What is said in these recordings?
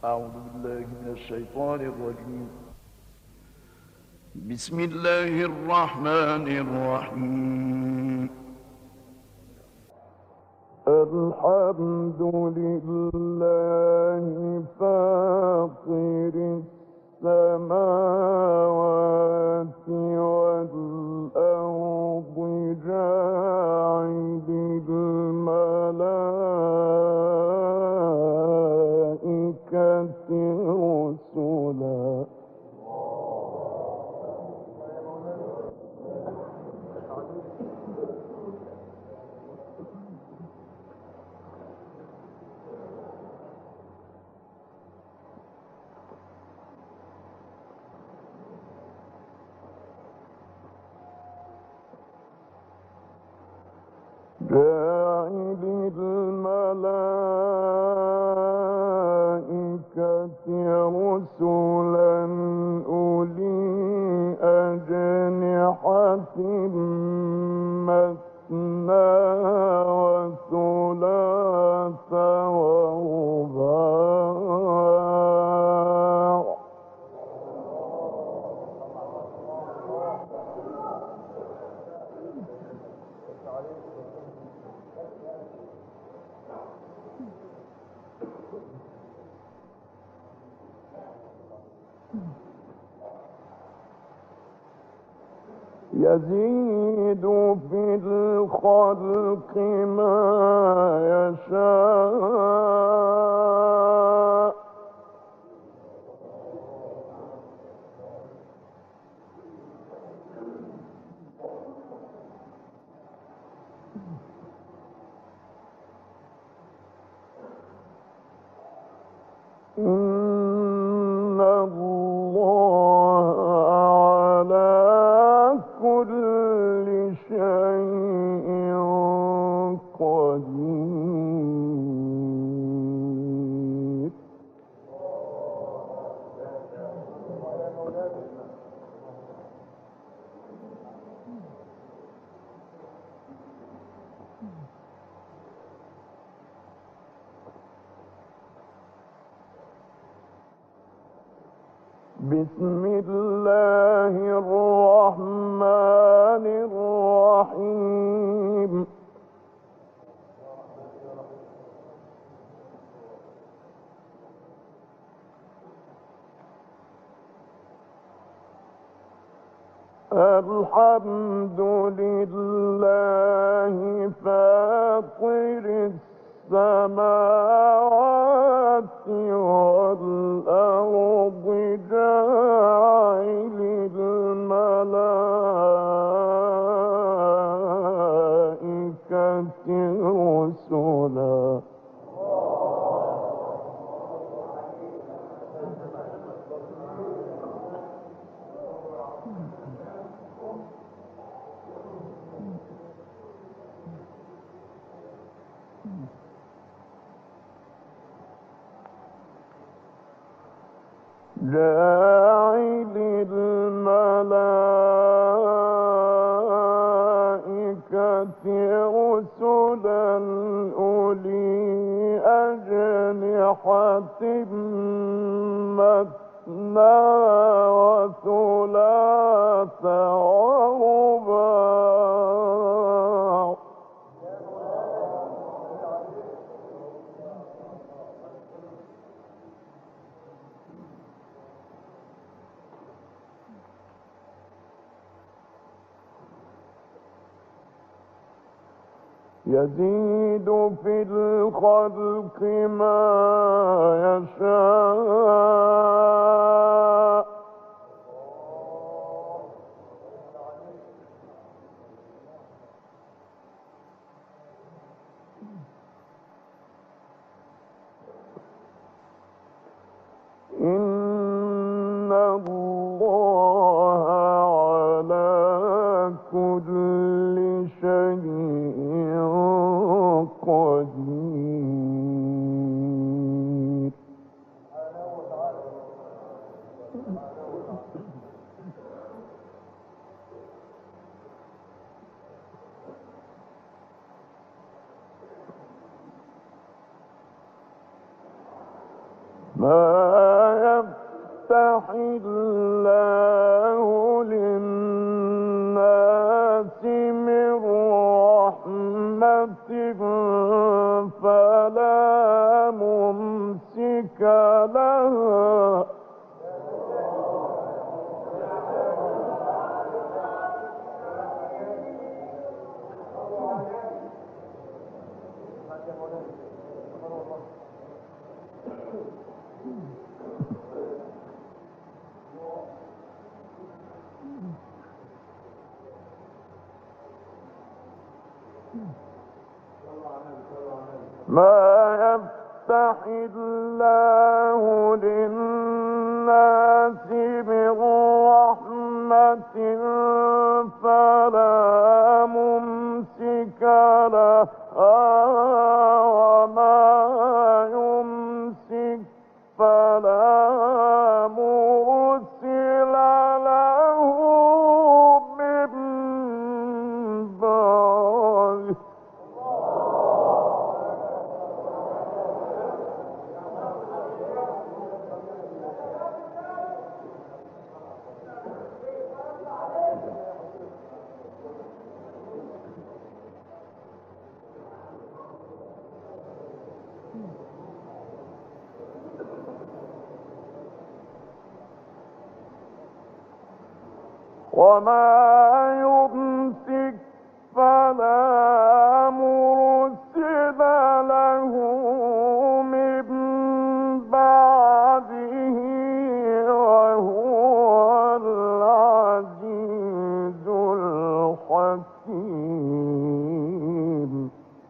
أعوذ بالله من الشيطان الرجيم. بسم الله الرحمن الرحيم. الحمد لله فاطر السماوات والأرض جاعل الملائكة رسلا جاعل الملائكة رسلا أولي أجنحة مثنى وثلاث ورباع يزيد في الخلق ما يشاء إن الله على كل شيء قدير. بسم الله الرحمن الرحيم. الحمد لله فاطر السماوات والأرض جاعل الملائكة رسلا جاعل الملائكة رسلا أولي أجنحة مثنى وثلاث ورباع يزيد في الخلق ما يشاء إن الله على كل شيء قدير. ما يفتح الله للناس من رحمة فلا ممسك لها ما يفتح الله للناس من رحمة فلا ممسك لها وما يمسك فلا مرسل له من بعده. وما يمسك فلا مرسل له من بعده وهو العزيز الحكيم.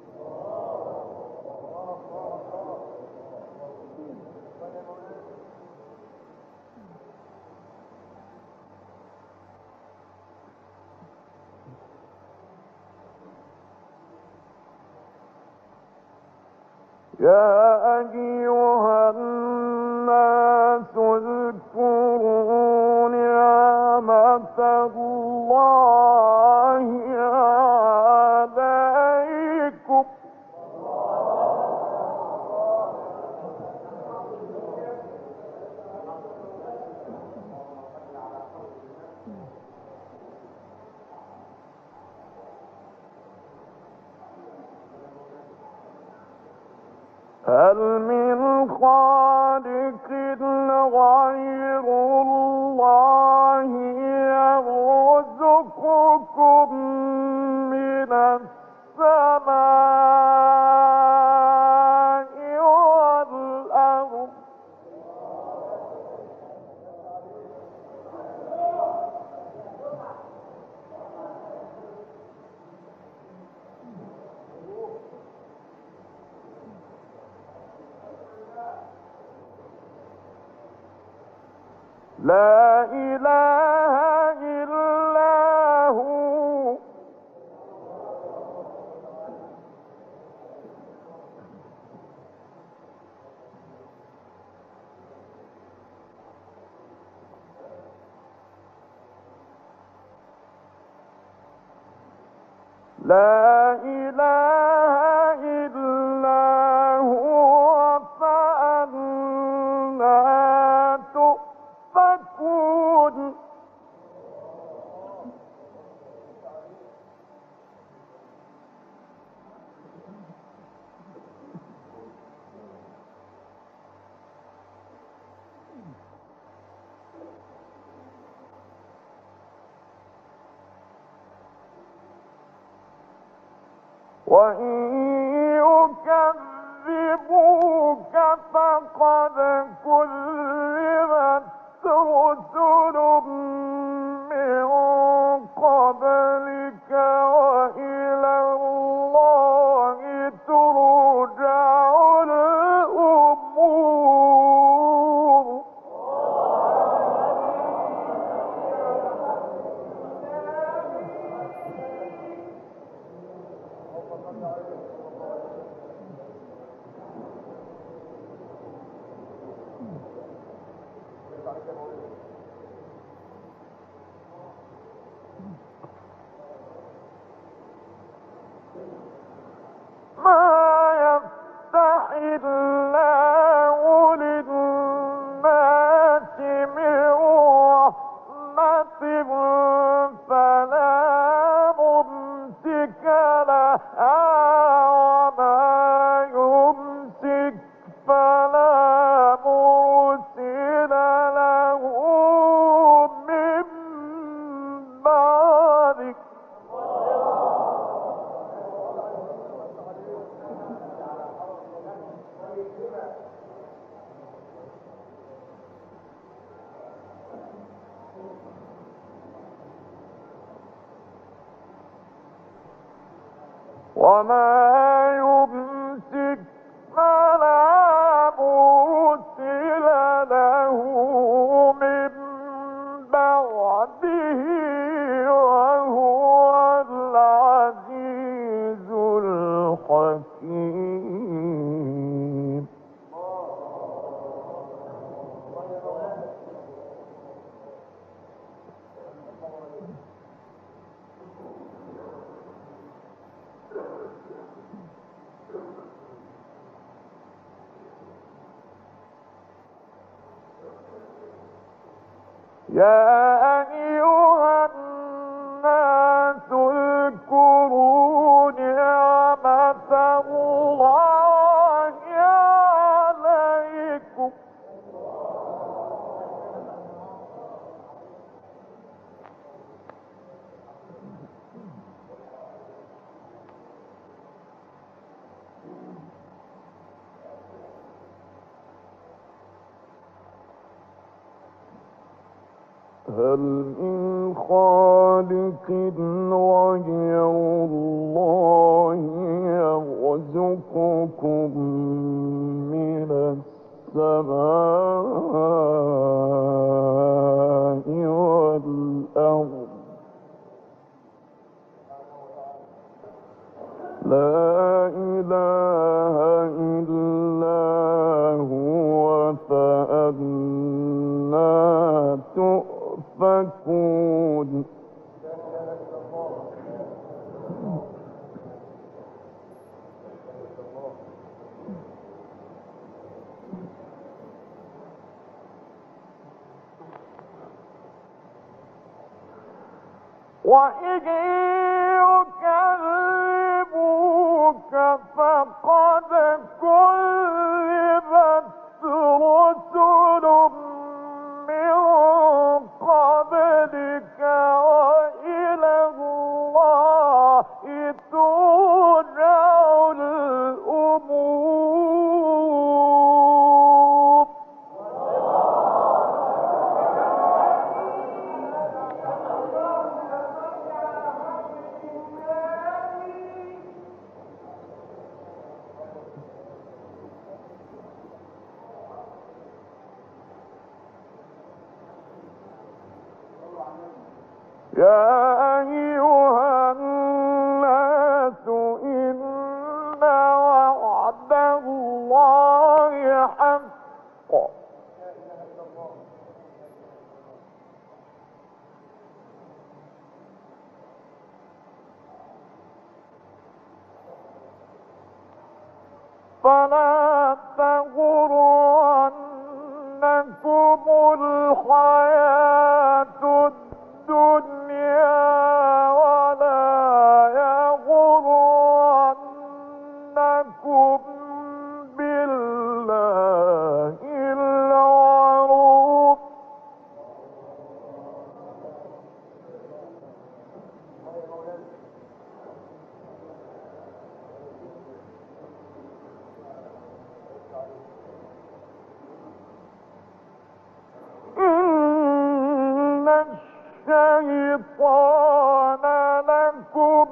يا أيها الناس اذكروا نعمة الله عليكم هل من خالق غير الله يرزقكم من السماء والأرض لا إله إلا هو لا إله إلا هو فأنا تؤفكون. وإن يكذبوك فقد كذبت رسل من قبلك وإلى الله ترجع الأمور. ما يفتح الله للناس وما يمسك فلا مرسل له من بعده وهو العزيز الحكيم. يا أيها الناس اذكروا نعمة الله عليكم هل من خالق غير الله يرزقكم من السماء والأرض؟ لا إله إلا هو فأنا تؤفكون. وإن يكذبوك فقد كذبت رسل من قبلك وإلى الله ترجع الأمور. يا أيها الناس إن وعد الله حق فلا تغرنكم الحياة الدنيا ولا يغرنكم بالله الغرور. إن الشيطان لكم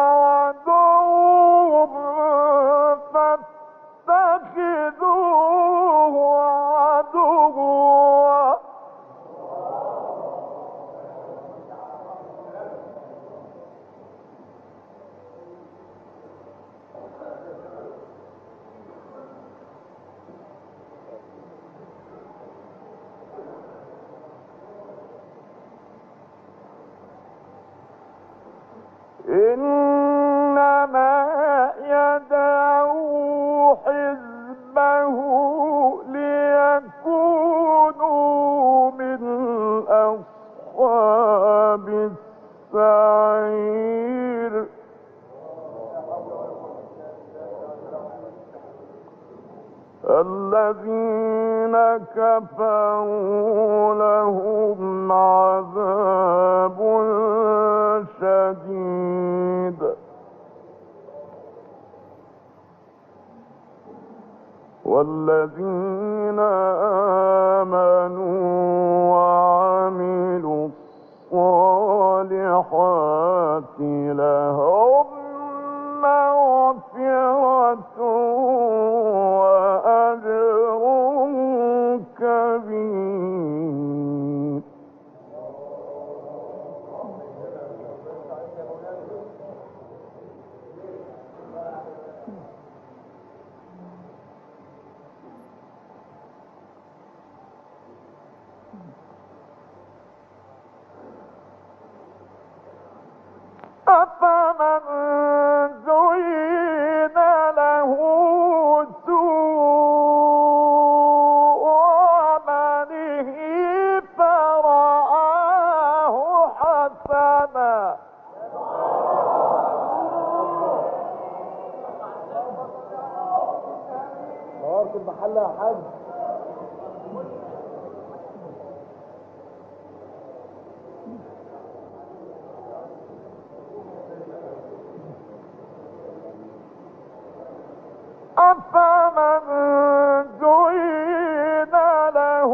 عدو فاتخذوه عدوا. إنما يدعو حزبه ليكونوا من أصحاب السعير. الذين كفروا لهم عذاب شديد والذين آمنوا وعملوا الصالحات لهم السبيل أفمن زين له سوء عمله فرآه حسنا نورت المحل يا حاج. أفمن زين له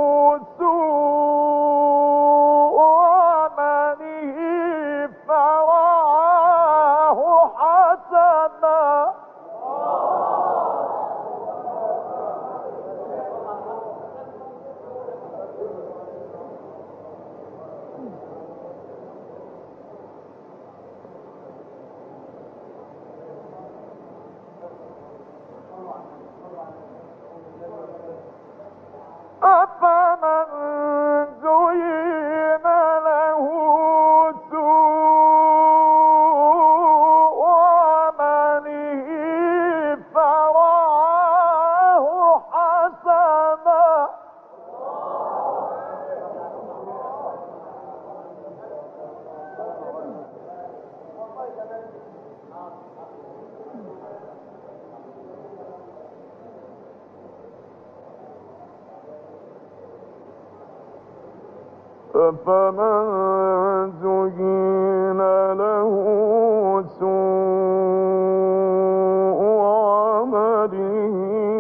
سوء عمله فرآه حسنا أفمن زين له سوء عمله فرآه حسنا أفمن زين له سوء عمله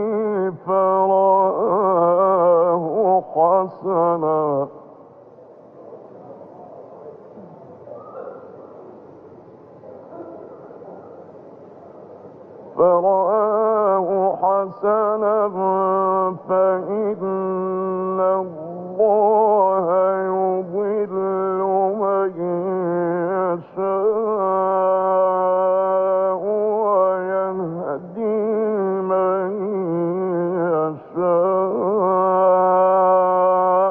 فرآه حسنا فإن الله يضل من يشاء ويهدي من يشاء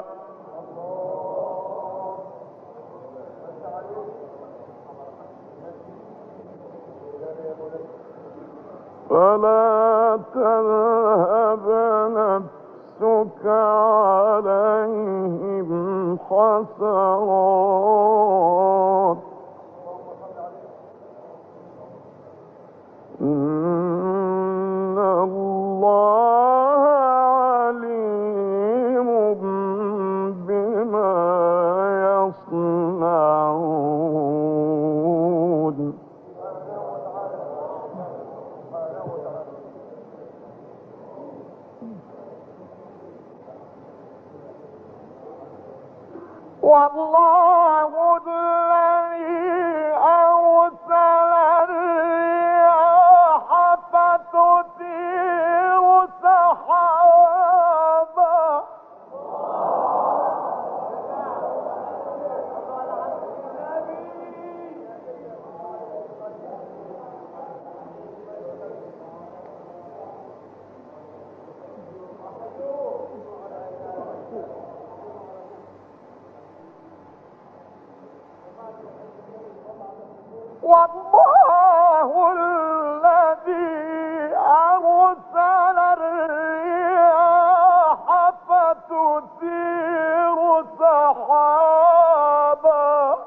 فلا تذهب نفسك عليهم حسرات إن الله عليم بما يصنعون والله الذي أرسل الرياح فتثير سحابا والله الذي أرسل الرياح فتثير سحابا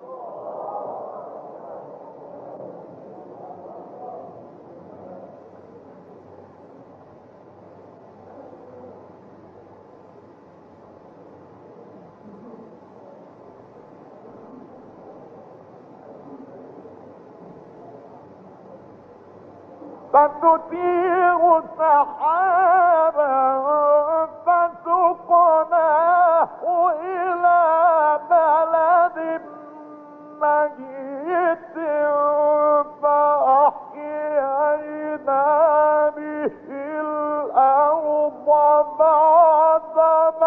فتثير سحابا فسقناه إلى بلد ميت فأحيينا به الأرض بعد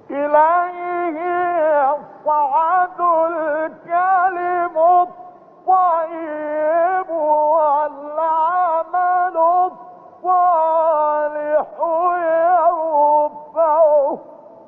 إليه يصعد الكلم الطيب والعمل الصالح يرفعه.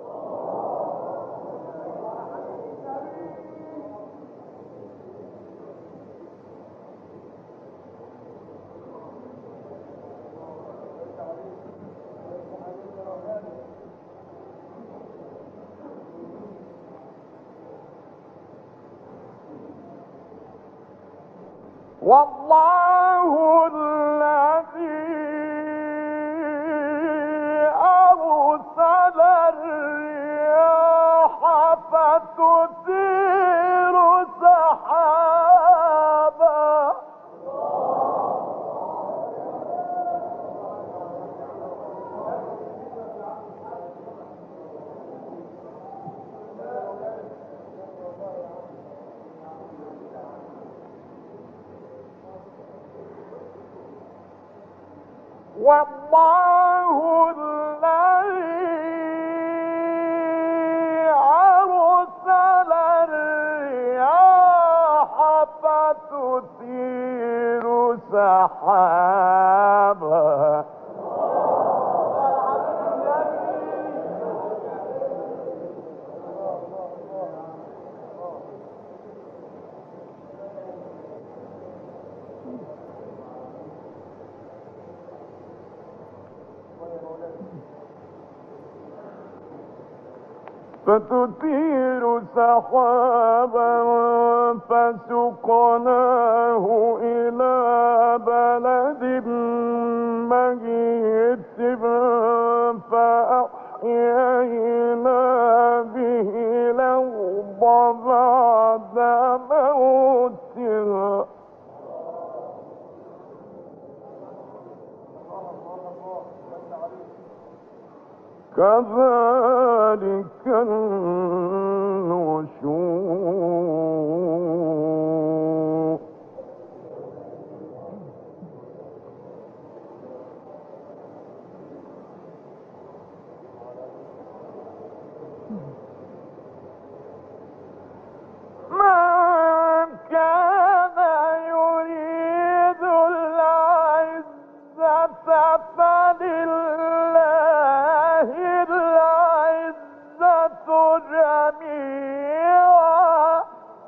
والله الذي أرسل الرياح فتثير سحابا والله الذي أرسل الرياح فتثير سحابا فتثير سحابا فسقناه إلى بلد ميت فأحيينا به الأرض بعد موتها كذلك النشور. من كان يريد العزة فلله العزة جميعا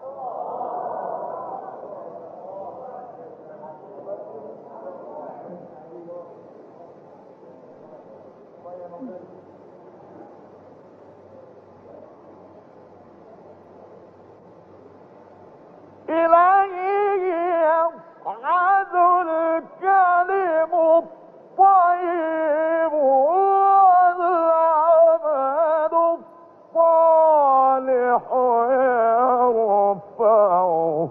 إليه يصعد الكلم الطيب والعمل الصالح يرفعه.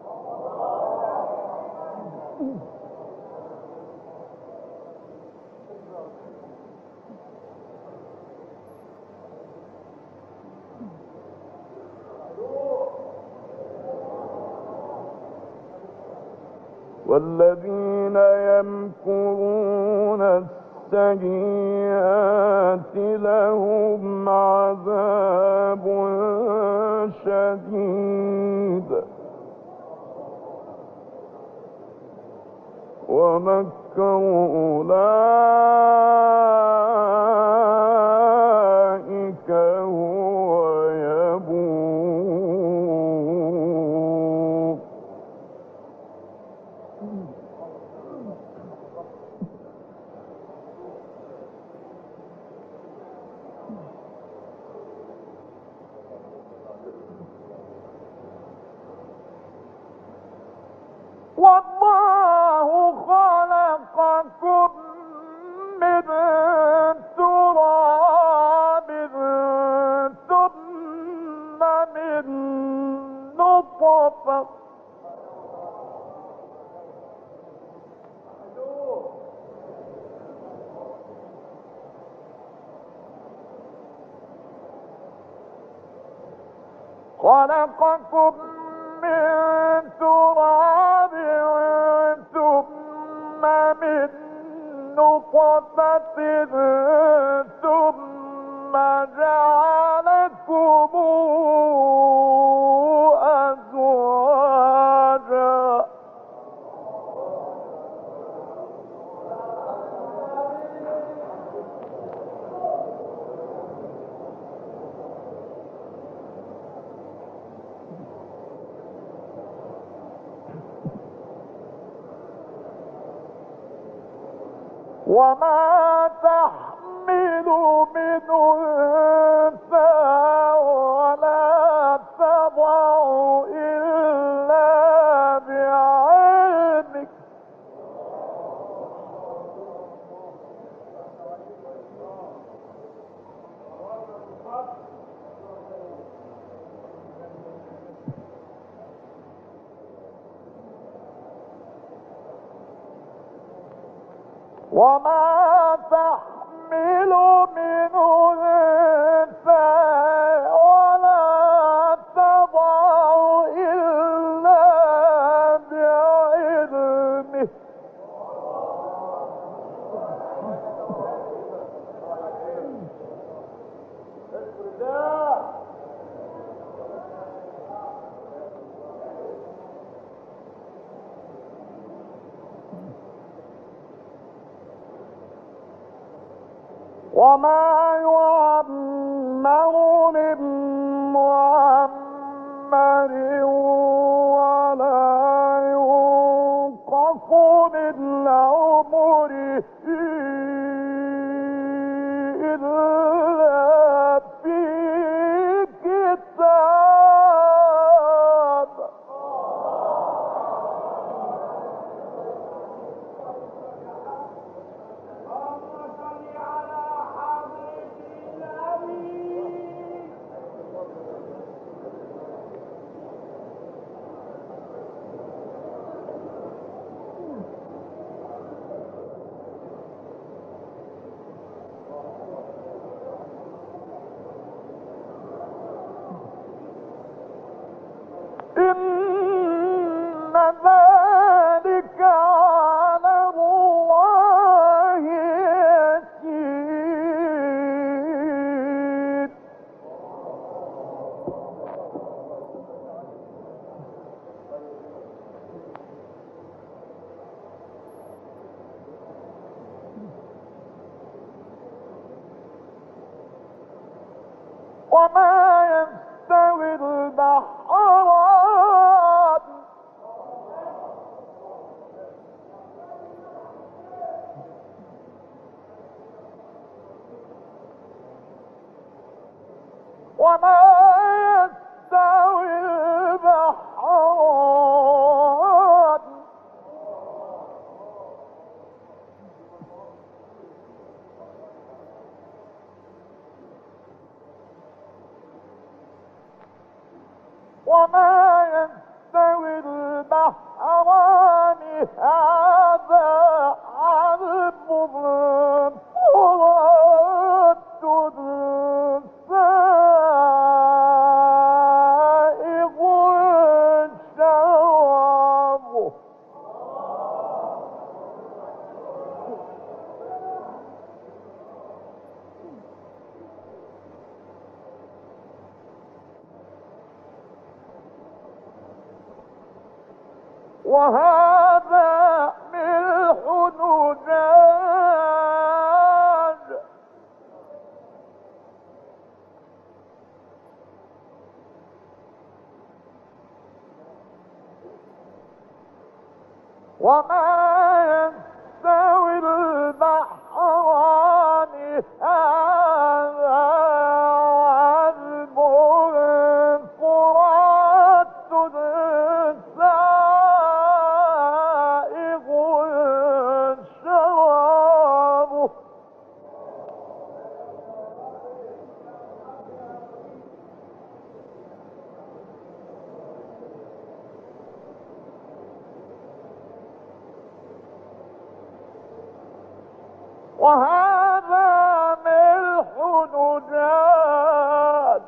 والذين يمكرون السيئات لهم عذاب شديد ومكر أولئك هو يبور. والله خلقكم من تراب ثم من نطفة خلقكم من تراب ثم من نطفة ثم جعل أزواجا وما تحمل من أنثى ولا تضع إلا بعلمك وما تحمل من أنثى ولا تضع إلا بعلمه وما يعمر من معمر ولا ينقص من عمره إلا في كتاب إن ذلك على الله يسير وما يستوي البحران وما يستوي البحران وما يستوي البحران هذا عذب فرات سائغ شرابه وهذا ملح نجاج وما يستوي البحران هذا عذب فرات سائغ شرابه وهذا ملح نجاج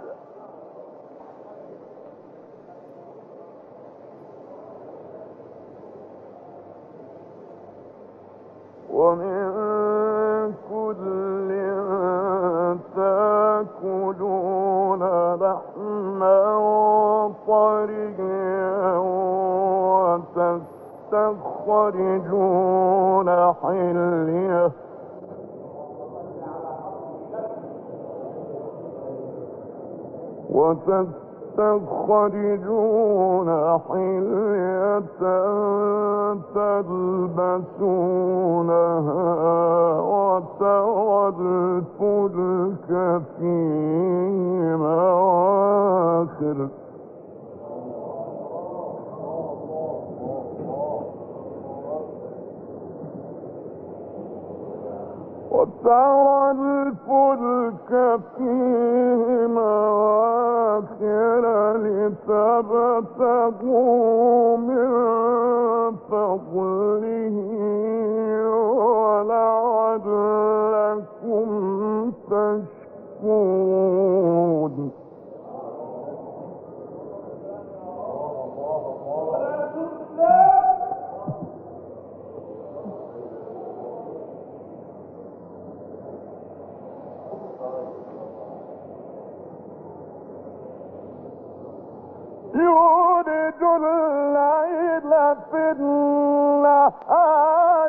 ومن كل تأكلون لحما طريا وتستخرجون حلية تلبسونها وترى الفلك فيه مواخر لتبتغوا من فضله ولعلكم تشكرون. يولج الليل في النهار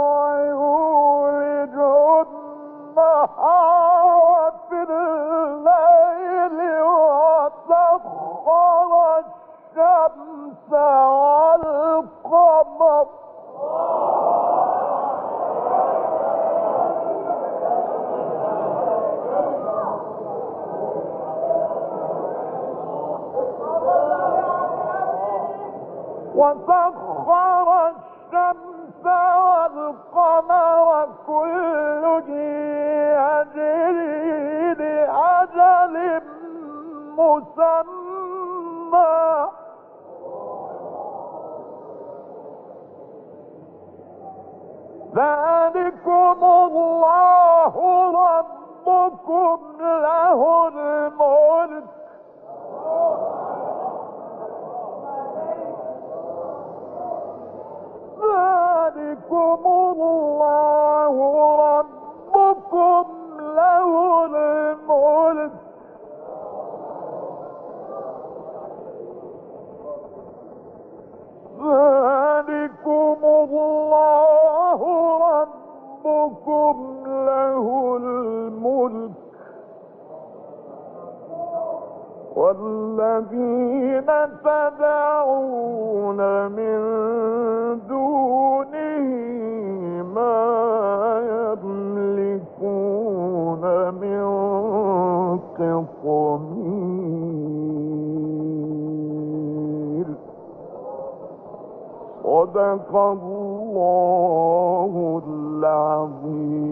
ويولج النهار في الليل وسخر الشمس والقمر كل يجري لأجل مسمى ذلكم الله ربكم له الملك ذلكم الله ربكم له الملك ذلكم الله ربكم له الملك والذين تدعون من دونه ما يملكون من قطمير. صدق الله العظيم.